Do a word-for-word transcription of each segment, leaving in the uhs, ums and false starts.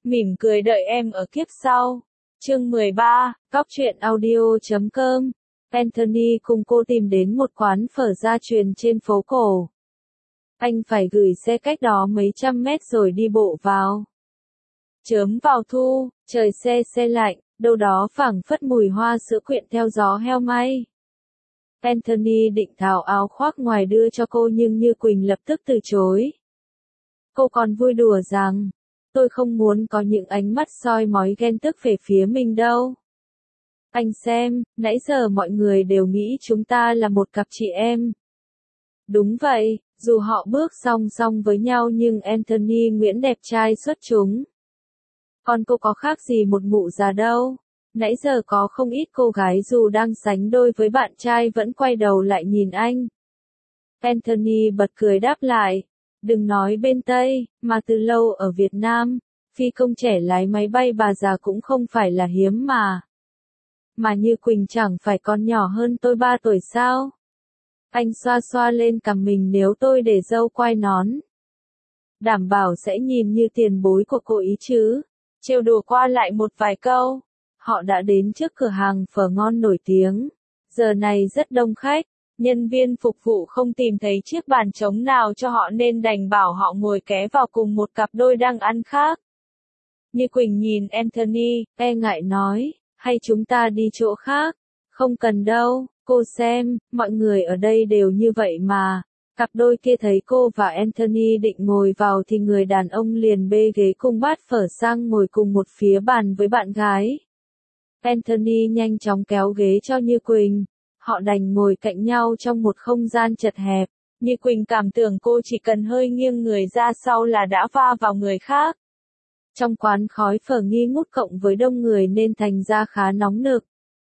Mỉm cười đợi em ở kiếp sau. Chương mười ba, Cóc truyện audio chấm com. Anthony cùng cô tìm đến một quán phở gia truyền trên phố cổ. Anh phải gửi xe cách đó mấy trăm mét rồi đi bộ vào. Chớm vào thu, trời se se lạnh, đâu đó phảng phất mùi hoa sữa quyện theo gió heo may. Anthony định tháo áo khoác ngoài đưa cho cô nhưng Như Quỳnh lập tức từ chối. Cô còn vui đùa rằng, tôi không muốn có những ánh mắt soi mói ghen tức về phía mình đâu. Anh xem, nãy giờ mọi người đều nghĩ chúng ta là một cặp chị em. Đúng vậy, dù họ bước song song với nhau nhưng Anthony Nguyễn đẹp trai xuất chúng. Còn cô có khác gì một mụ già đâu. Nãy giờ có không ít cô gái dù đang sánh đôi với bạn trai vẫn quay đầu lại nhìn anh. Anthony bật cười đáp lại. Đừng nói bên Tây, mà từ lâu ở Việt Nam, phi công trẻ lái máy bay bà già cũng không phải là hiếm mà. Mà Như Quỳnh chẳng phải còn nhỏ hơn tôi ba tuổi sao? Anh xoa xoa lên cằm mình nếu tôi để râu quai nón. Đảm bảo sẽ nhìn như tiền bối của cô ý chứ. Trêu đùa qua lại một vài câu. Họ đã đến trước cửa hàng phở ngon nổi tiếng. Giờ này rất đông khách. Nhân viên phục vụ không tìm thấy chiếc bàn trống nào cho họ nên đành bảo họ ngồi ké vào cùng một cặp đôi đang ăn khác. Như Quỳnh nhìn Anthony, e ngại nói, hay chúng ta đi chỗ khác? Không cần đâu, cô xem, mọi người ở đây đều như vậy mà. Cặp đôi kia thấy cô và Anthony định ngồi vào thì người đàn ông liền bê ghế cùng bát phở sang ngồi cùng một phía bàn với bạn gái. Anthony nhanh chóng kéo ghế cho Như Quỳnh. Họ đành ngồi cạnh nhau trong một không gian chật hẹp. Như Quỳnh cảm tưởng cô chỉ cần hơi nghiêng người ra sau là đã va vào người khác. Trong quán khói phở nghi ngút cộng với đông người nên thành ra khá nóng nực.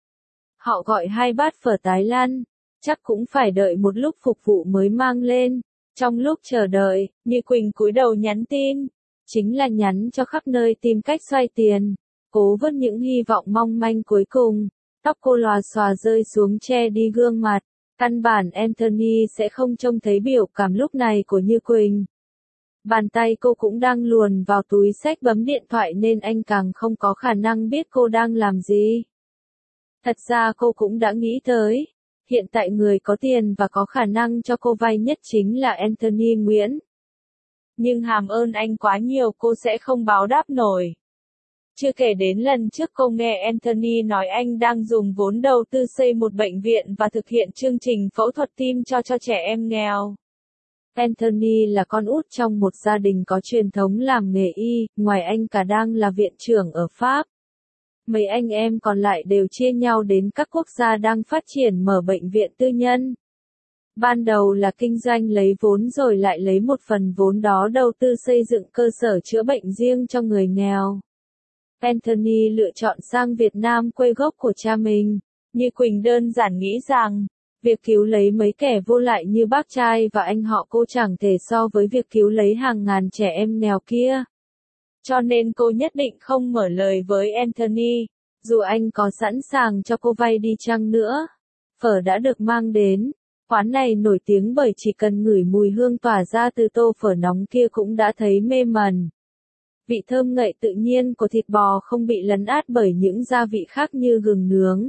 Họ gọi hai bát phở Thái Lan, chắc cũng phải đợi một lúc phục vụ mới mang lên. Trong lúc chờ đợi, Như Quỳnh cúi đầu nhắn tin. Chính là nhắn cho khắp nơi tìm cách xoay tiền. Cố vớt những hy vọng mong manh cuối cùng. Tóc cô lòa xòa rơi xuống che đi gương mặt. Căn bản Anthony sẽ không trông thấy biểu cảm lúc này của Như Quỳnh. Bàn tay cô cũng đang luồn vào túi xách bấm điện thoại nên anh càng không có khả năng biết cô đang làm gì. Thật ra cô cũng đã nghĩ tới. Hiện tại người có tiền và có khả năng cho cô vay nhất chính là Anthony Nguyễn. Nhưng hàm ơn anh quá nhiều cô sẽ không báo đáp nổi. Chưa kể đến lần trước cô nghe Anthony nói anh đang dùng vốn đầu tư xây một bệnh viện và thực hiện chương trình phẫu thuật tim cho cho trẻ em nghèo. Anthony là con út trong một gia đình có truyền thống làm nghề y, ngoài anh cả đang là viện trưởng ở Pháp. Mấy anh em còn lại đều chia nhau đến các quốc gia đang phát triển mở bệnh viện tư nhân. Ban đầu là kinh doanh lấy vốn rồi lại lấy một phần vốn đó đầu tư xây dựng cơ sở chữa bệnh riêng cho người nghèo. Anthony lựa chọn sang Việt Nam quê gốc của cha mình. Như Quỳnh đơn giản nghĩ rằng, việc cứu lấy mấy kẻ vô lại như bác trai và anh họ cô chẳng thể so với việc cứu lấy hàng ngàn trẻ em nghèo kia. Cho nên cô nhất định không mở lời với Anthony, dù anh có sẵn sàng cho cô vay đi chăng nữa. Phở đã được mang đến. Quán này nổi tiếng bởi chỉ cần ngửi mùi hương tỏa ra từ tô phở nóng kia cũng đã thấy mê mẩn. Vị thơm ngậy tự nhiên của thịt bò không bị lấn át bởi những gia vị khác như gừng nướng.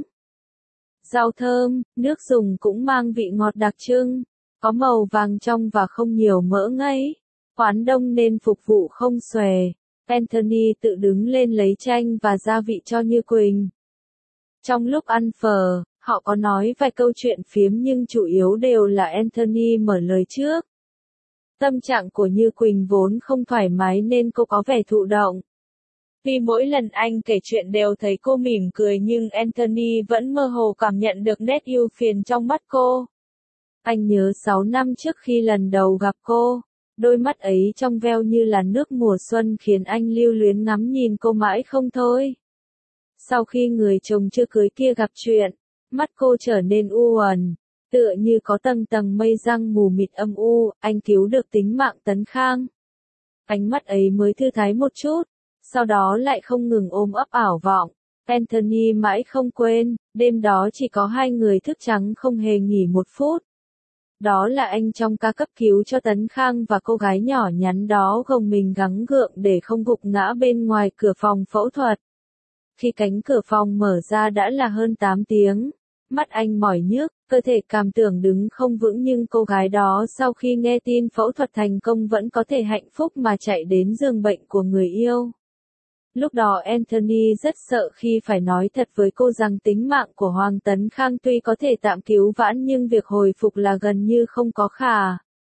Rau thơm, nước dùng cũng mang vị ngọt đặc trưng, có màu vàng trong và không nhiều mỡ ngấy. Quán đông nên phục vụ không xuề. Anthony tự đứng lên lấy chanh và gia vị cho Như Quỳnh. Trong lúc ăn phở, họ có nói vài câu chuyện phiếm nhưng chủ yếu đều là Anthony mở lời trước. Tâm trạng của Như Quỳnh vốn không thoải mái nên cô có vẻ thụ động. Vì mỗi lần anh kể chuyện đều thấy cô mỉm cười nhưng Anthony vẫn mơ hồ cảm nhận được nét ưu phiền trong mắt cô. Anh nhớ sáu năm trước khi lần đầu gặp cô, đôi mắt ấy trong veo như là nước mùa xuân khiến anh lưu luyến ngắm nhìn cô mãi không thôi. Sau khi người chồng chưa cưới kia gặp chuyện, mắt cô trở nên u uẩn. Tựa như có tầng tầng mây răng mù mịt âm u, anh cứu được tính mạng Tấn Khang. Ánh mắt ấy mới thư thái một chút, sau đó lại không ngừng ôm ấp ảo vọng. Anthony mãi không quên, đêm đó chỉ có hai người thức trắng không hề nghỉ một phút. Đó là anh trong ca cấp cứu cho Tấn Khang và cô gái nhỏ nhắn đó gồng mình gắng gượng để không gục ngã bên ngoài cửa phòng phẫu thuật. Khi cánh cửa phòng mở ra đã là hơn tám tiếng. Mắt anh mỏi nhức, cơ thể cảm tưởng đứng không vững nhưng cô gái đó sau khi nghe tin phẫu thuật thành công vẫn có thể hạnh phúc mà chạy đến giường bệnh của người yêu. Lúc đó Anthony rất sợ khi phải nói thật với cô rằng tính mạng của Hoàng Tấn Khang tuy có thể tạm cứu vãn nhưng việc hồi phục là gần như không có khả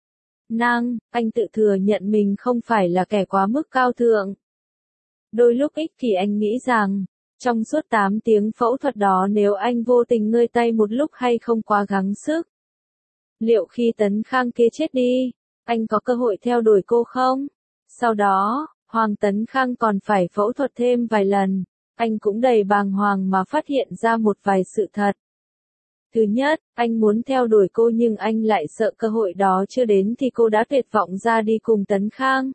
năng. Anh tự thừa nhận mình không phải là kẻ quá mức cao thượng. Đôi lúc ích kỷ anh nghĩ rằng, trong suốt tám tiếng phẫu thuật đó nếu anh vô tình ngơi tay một lúc hay không quá gắng sức, liệu khi Tấn Khang kia chết đi, anh có cơ hội theo đuổi cô không? Sau đó, Hoàng Tấn Khang còn phải phẫu thuật thêm vài lần, anh cũng đầy bàng hoàng mà phát hiện ra một vài sự thật. Thứ nhất, anh muốn theo đuổi cô nhưng anh lại sợ cơ hội đó chưa đến thì cô đã tuyệt vọng ra đi cùng Tấn Khang.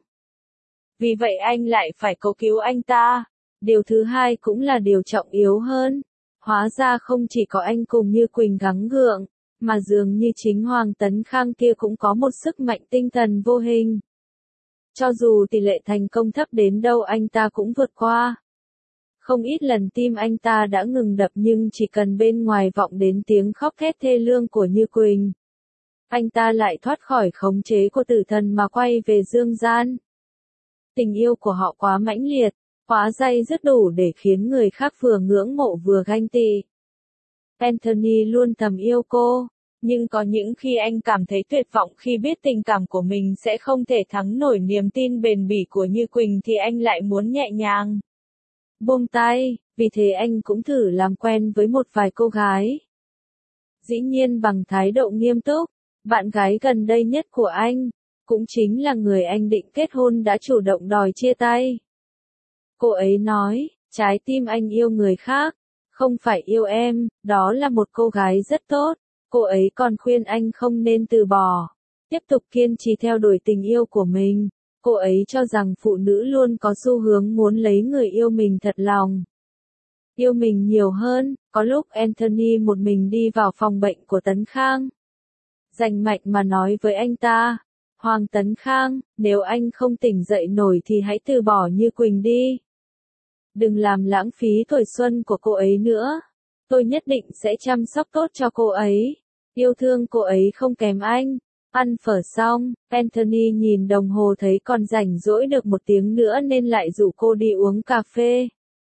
Vì vậy anh lại phải cầu cứu anh ta. Điều thứ hai cũng là điều trọng yếu hơn. Hóa ra không chỉ có anh cùng Như Quỳnh gắng gượng, mà dường như chính Hoàng Tấn Khang kia cũng có một sức mạnh tinh thần vô hình. Cho dù tỷ lệ thành công thấp đến đâu anh ta cũng vượt qua. Không ít lần tim anh ta đã ngừng đập nhưng chỉ cần bên ngoài vọng đến tiếng khóc thét thê lương của Như Quỳnh, anh ta lại thoát khỏi khống chế của tử thần mà quay về dương gian. Tình yêu của họ quá mãnh liệt, quá day dứt đủ để khiến người khác vừa ngưỡng mộ vừa ganh tị. Anthony luôn thầm yêu cô, nhưng có những khi anh cảm thấy tuyệt vọng khi biết tình cảm của mình sẽ không thể thắng nổi niềm tin bền bỉ của Như Quỳnh thì anh lại muốn nhẹ nhàng buông tay, vì thế anh cũng thử làm quen với một vài cô gái. Dĩ nhiên bằng thái độ nghiêm túc, bạn gái gần đây nhất của anh, cũng chính là người anh định kết hôn đã chủ động đòi chia tay. Cô ấy nói, trái tim anh yêu người khác, không phải yêu em, đó là một cô gái rất tốt. Cô ấy còn khuyên anh không nên từ bỏ, tiếp tục kiên trì theo đuổi tình yêu của mình. Cô ấy cho rằng phụ nữ luôn có xu hướng muốn lấy người yêu mình thật lòng, yêu mình nhiều hơn. Có lúc Anthony một mình đi vào phòng bệnh của Tấn Khang, rành mạch mà nói với anh ta, Hoàng Tấn Khang, nếu anh không tỉnh dậy nổi thì hãy từ bỏ Như Quỳnh đi. Đừng làm lãng phí tuổi xuân của cô ấy nữa. Tôi nhất định sẽ chăm sóc tốt cho cô ấy. Yêu thương cô ấy không kém anh. Ăn phở xong, Anthony nhìn đồng hồ thấy còn rảnh rỗi được một tiếng nữa nên lại rủ cô đi uống cà phê.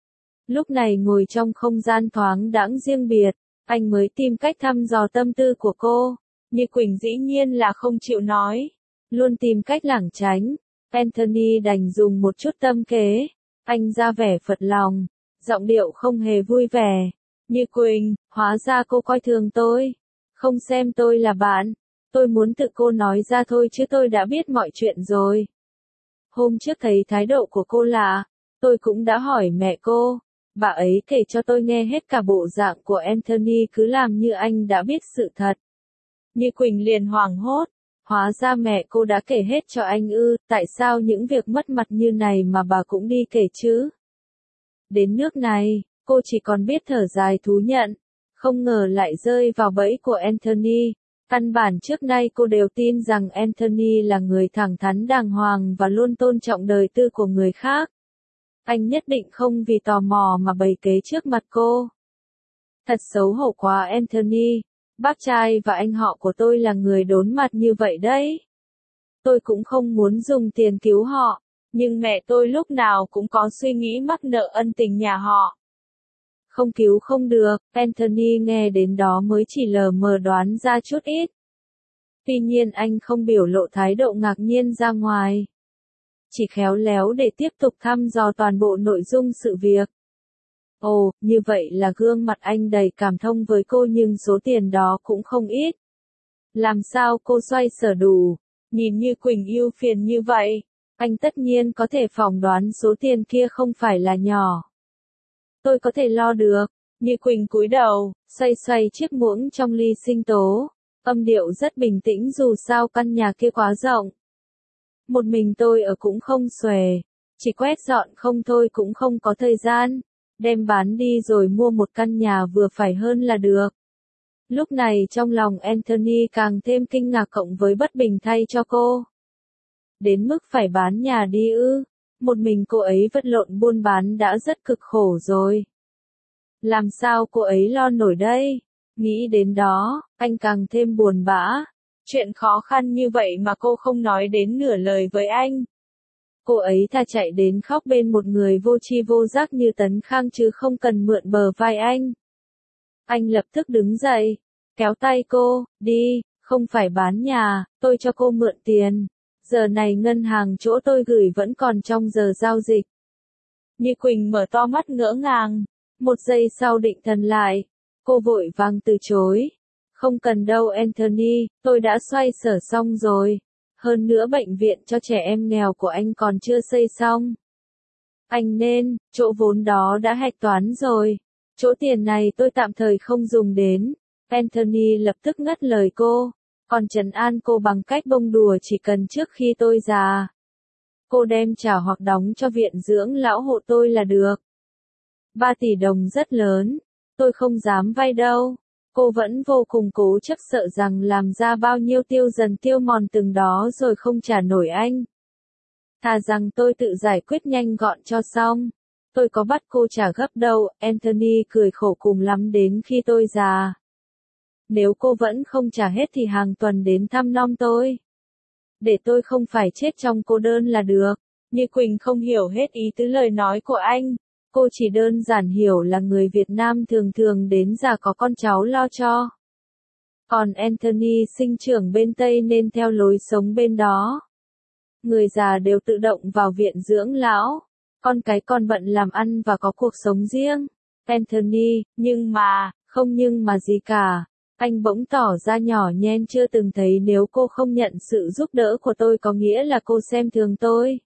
Lúc này ngồi trong không gian thoáng đãng riêng biệt, anh mới tìm cách thăm dò tâm tư của cô. Như Quỳnh dĩ nhiên là không chịu nói, luôn tìm cách lảng tránh. Anthony đành dùng một chút tâm kế. Anh ra vẻ phật lòng, giọng điệu không hề vui vẻ. Như Quỳnh, hóa ra cô coi thường tôi, không xem tôi là bạn. Tôi muốn tự cô nói ra thôi chứ tôi đã biết mọi chuyện rồi. Hôm trước thấy thái độ của cô lạ, tôi cũng đã hỏi mẹ cô. Bà ấy kể cho tôi nghe hết cả bộ dạng của Anthony cứ làm như anh đã biết sự thật. Như Quỳnh liền hoảng hốt. Hóa ra mẹ cô đã kể hết cho anh ư, tại sao những việc mất mặt như này mà bà cũng đi kể chứ? Đến nước này, cô chỉ còn biết thở dài thú nhận, không ngờ lại rơi vào bẫy của Anthony. Căn bản trước nay cô đều tin rằng Anthony là người thẳng thắn đàng hoàng và luôn tôn trọng đời tư của người khác. Anh nhất định không vì tò mò mà bày kế trước mặt cô. Thật xấu hổ quá Anthony. Bác trai và anh họ của tôi là người đốn mặt như vậy đấy. Tôi cũng không muốn dùng tiền cứu họ, nhưng mẹ tôi lúc nào cũng có suy nghĩ mắc nợ ân tình nhà họ. Không cứu không được, Anthony nghe đến đó mới chỉ lờ mờ đoán ra chút ít. Tuy nhiên anh không biểu lộ thái độ ngạc nhiên ra ngoài, chỉ khéo léo để tiếp tục thăm dò toàn bộ nội dung sự việc. Ồ, như vậy là gương mặt anh đầy cảm thông với cô nhưng số tiền đó cũng không ít. Làm sao cô xoay sở đủ? Nhìn Như Quỳnh ưu phiền như vậy, anh tất nhiên có thể phỏng đoán số tiền kia không phải là nhỏ. Tôi có thể lo được. Như Quỳnh cúi đầu, xoay xoay chiếc muỗng trong ly sinh tố. Âm điệu rất bình tĩnh dù sao căn nhà kia quá rộng. Một mình tôi ở cũng không xuề. Chỉ quét dọn không thôi cũng không có thời gian. Đem bán đi rồi mua một căn nhà vừa phải hơn là được. Lúc này trong lòng Anthony càng thêm kinh ngạc cộng với bất bình thay cho cô. Đến mức phải bán nhà đi ư? Một mình cô ấy vật lộn buôn bán đã rất cực khổ rồi. Làm sao cô ấy lo nổi đây? Nghĩ đến đó, anh càng thêm buồn bã. Chuyện khó khăn như vậy mà cô không nói đến nửa lời với anh. Cô ấy thà chạy đến khóc bên một người vô tri vô giác như Tấn Khang chứ không cần mượn bờ vai anh. Anh lập tức đứng dậy, kéo tay cô, đi, không phải bán nhà, tôi cho cô mượn tiền. Giờ này ngân hàng chỗ tôi gửi vẫn còn trong giờ giao dịch. Như Quỳnh mở to mắt ngỡ ngàng, một giây sau định thần lại, cô vội vàng từ chối. Không cần đâu Anthony, tôi đã xoay sở xong rồi. Hơn nữa bệnh viện cho trẻ em nghèo của anh còn chưa xây xong. Anh nên, chỗ vốn đó đã hạch toán rồi. Chỗ tiền này tôi tạm thời không dùng đến. Anthony lập tức ngắt lời cô, còn trấn an cô bằng cách bông đùa chỉ cần trước khi tôi già. Cô đem trả hoặc đóng cho viện dưỡng lão hộ tôi là được. Ba tỷ đồng rất lớn, tôi không dám vay đâu. Cô vẫn vô cùng cố chấp sợ rằng làm ra bao nhiêu tiêu dần tiêu mòn từng đó rồi không trả nổi anh. Thà rằng tôi tự giải quyết nhanh gọn cho xong. Tôi có bắt cô trả gấp đâu, Anthony cười khổ cùng lắm đến khi tôi già. Nếu cô vẫn không trả hết thì hàng tuần đến thăm nom tôi. Để tôi không phải chết trong cô đơn là được. Như Quỳnh không hiểu hết ý tứ lời nói của anh. Cô chỉ đơn giản hiểu là người Việt Nam thường thường đến già có con cháu lo cho. Còn Anthony sinh trưởng bên Tây nên theo lối sống bên đó. Người già đều tự động vào viện dưỡng lão. Con cái còn bận làm ăn và có cuộc sống riêng. Anthony, nhưng mà, không nhưng mà gì cả. Anh bỗng tỏ ra nhỏ nhen chưa từng thấy nếu cô không nhận sự giúp đỡ của tôi có nghĩa là cô xem thường tôi.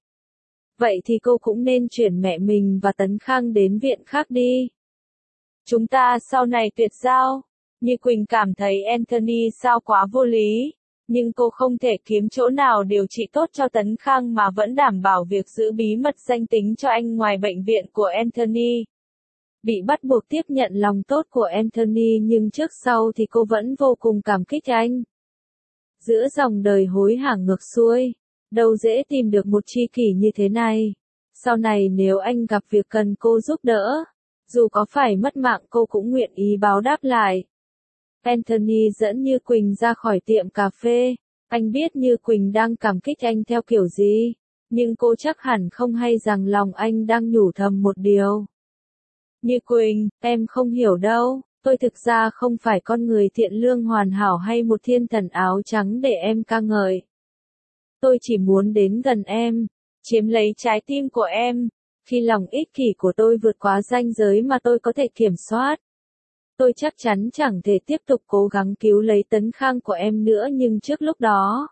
Vậy thì cô cũng nên chuyển mẹ mình và Tấn Khang đến viện khác đi. Chúng ta sau này tuyệt giao. Như Quỳnh cảm thấy Anthony sao quá vô lý. Nhưng cô không thể kiếm chỗ nào điều trị tốt cho Tấn Khang mà vẫn đảm bảo việc giữ bí mật danh tính cho anh ngoài bệnh viện của Anthony. Bị bắt buộc tiếp nhận lòng tốt của Anthony nhưng trước sau thì cô vẫn vô cùng cảm kích anh. Giữa dòng đời hối hả ngược xuôi, đâu dễ tìm được một tri kỷ như thế này. Sau này nếu anh gặp việc cần cô giúp đỡ, dù có phải mất mạng cô cũng nguyện ý báo đáp lại. Anthony dẫn Như Quỳnh ra khỏi tiệm cà phê. Anh biết Như Quỳnh đang cảm kích anh theo kiểu gì, nhưng cô chắc hẳn không hay rằng lòng anh đang nhủ thầm một điều. Như Quỳnh, em không hiểu đâu, tôi thực ra không phải con người thiện lương hoàn hảo hay một thiên thần áo trắng để em ca ngợi. Tôi chỉ muốn đến gần em, chiếm lấy trái tim của em, khi lòng ích kỷ của tôi vượt quá ranh giới mà tôi có thể kiểm soát. Tôi chắc chắn chẳng thể tiếp tục cố gắng cứu lấy Tấn Khang của em nữa nhưng trước lúc đó,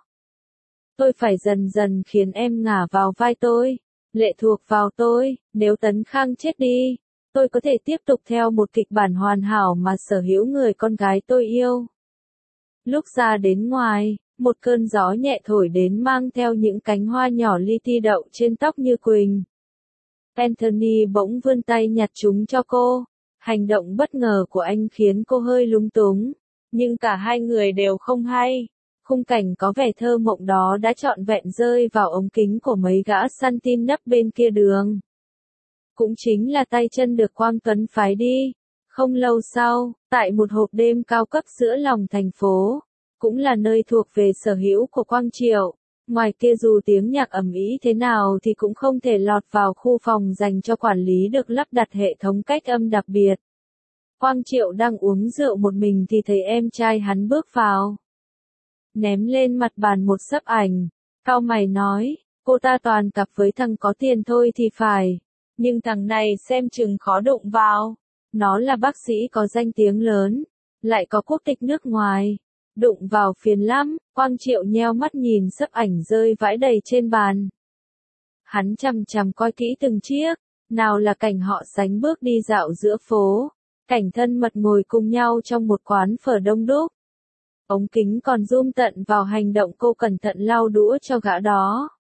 tôi phải dần dần khiến em ngả vào vai tôi, lệ thuộc vào tôi, nếu Tấn Khang chết đi. Tôi có thể tiếp tục theo một kịch bản hoàn hảo mà sở hữu người con gái tôi yêu. Lúc ra đến ngoài, một cơn gió nhẹ thổi đến mang theo những cánh hoa nhỏ li ti đậu trên tóc Như Quỳnh. Anthony bỗng vươn tay nhặt chúng cho cô. Hành động bất ngờ của anh khiến cô hơi lúng túng, nhưng cả hai người đều không hay. Khung cảnh có vẻ thơ mộng đó đã trọn vẹn rơi vào ống kính của mấy gã săn tin nấp bên kia đường. Cũng chính là tay chân được Quang Tuấn phái đi. Không lâu sau, tại một hộp đêm cao cấp giữa lòng thành phố, cũng là nơi thuộc về sở hữu của Quang Triệu, ngoài kia dù tiếng nhạc ầm ĩ thế nào thì cũng không thể lọt vào khu phòng dành cho quản lý được lắp đặt hệ thống cách âm đặc biệt. Quang Triệu đang uống rượu một mình thì thấy em trai hắn bước vào. Ném lên mặt bàn một xấp ảnh, cau mày nói, cô ta toàn cặp với thằng có tiền thôi thì phải. Nhưng thằng này xem chừng khó đụng vào. Nó là bác sĩ có danh tiếng lớn, lại có quốc tịch nước ngoài. Đụng vào phiền lắm. Quang Triệu nheo mắt nhìn xấp ảnh rơi vãi đầy trên bàn. Hắn chằm chằm coi kỹ từng chiếc. Nào là cảnh họ sánh bước đi dạo giữa phố, cảnh thân mật ngồi cùng nhau trong một quán phở đông đúc. Ống kính còn zoom tận vào hành động cô cẩn thận lau đũa cho gã đó.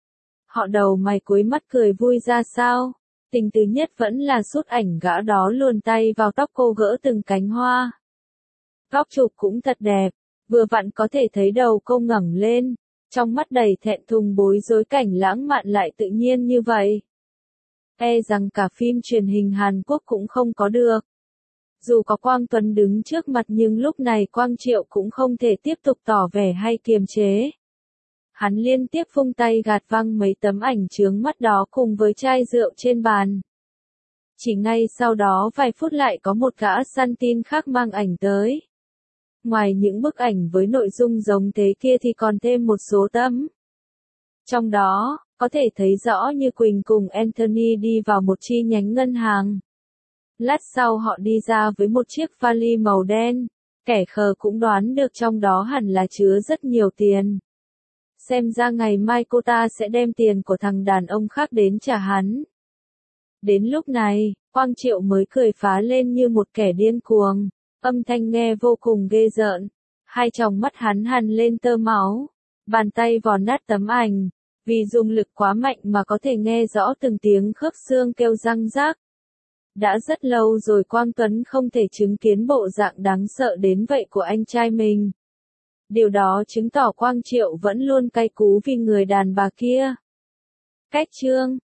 Họ đầu mày cúi mắt cười vui ra sao. Tình tứ nhất vẫn là sút ảnh gã đó luồn tay vào tóc cô gỡ từng cánh hoa. Góc chụp cũng thật đẹp, vừa vặn có thể thấy đầu cô ngẩng lên, trong mắt đầy thẹn thùng bối rối cảnh lãng mạn lại tự nhiên như vậy. E rằng cả phim truyền hình Hàn Quốc cũng không có được. Dù có Quang Tuấn đứng trước mặt nhưng lúc này Quang Triệu cũng không thể tiếp tục tỏ vẻ hay kiềm chế. Hắn liên tiếp vung tay gạt văng mấy tấm ảnh chướng mắt đó cùng với chai rượu trên bàn. Chỉ ngay sau đó vài phút lại có một gã săn tin khác mang ảnh tới. Ngoài những bức ảnh với nội dung giống thế kia thì còn thêm một số tấm. Trong đó, có thể thấy rõ như Quỳnh cùng Anthony đi vào một chi nhánh ngân hàng. Lát sau họ đi ra với một chiếc vali màu đen, kẻ khờ cũng đoán được trong đó hẳn là chứa rất nhiều tiền. Xem ra ngày mai cô ta sẽ đem tiền của thằng đàn ông khác đến trả hắn. Đến lúc này, Quang Triệu mới cười phá lên như một kẻ điên cuồng, âm thanh nghe vô cùng ghê rợn, hai tròng mắt hắn hằn lên tơ máu, bàn tay vò nát tấm ảnh, vì dùng lực quá mạnh mà có thể nghe rõ từng tiếng khớp xương kêu răng rác. Đã rất lâu rồi Quang Tuấn không thể chứng kiến bộ dạng đáng sợ đến vậy của anh trai mình. Điều đó chứng tỏ Quang Triệu vẫn luôn cay cú vì người đàn bà kia. Cách chương